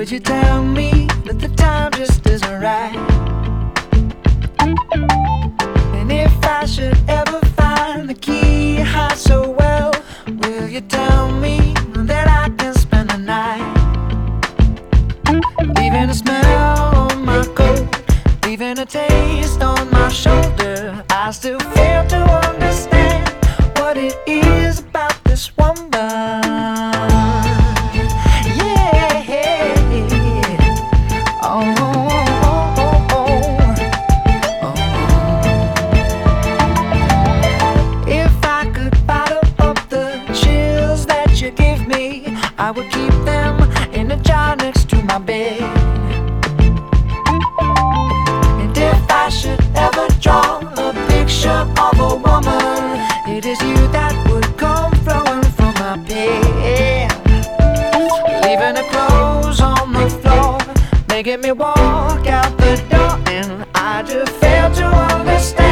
Would you tell me that the time just isn't right? And if I should ever find the key you hide so well, will you tell me that I can spend the night? Leaving a smell on my coat, leaving a taste on my shoulder, I still fail to understand what it is about this woman. I would keep them in a jar next to my bed. And if I should ever draw a picture of a woman, it is you that would come flowing from my pen. Leaving her clothes on the floor, making me walk out the door, and I just fail to understand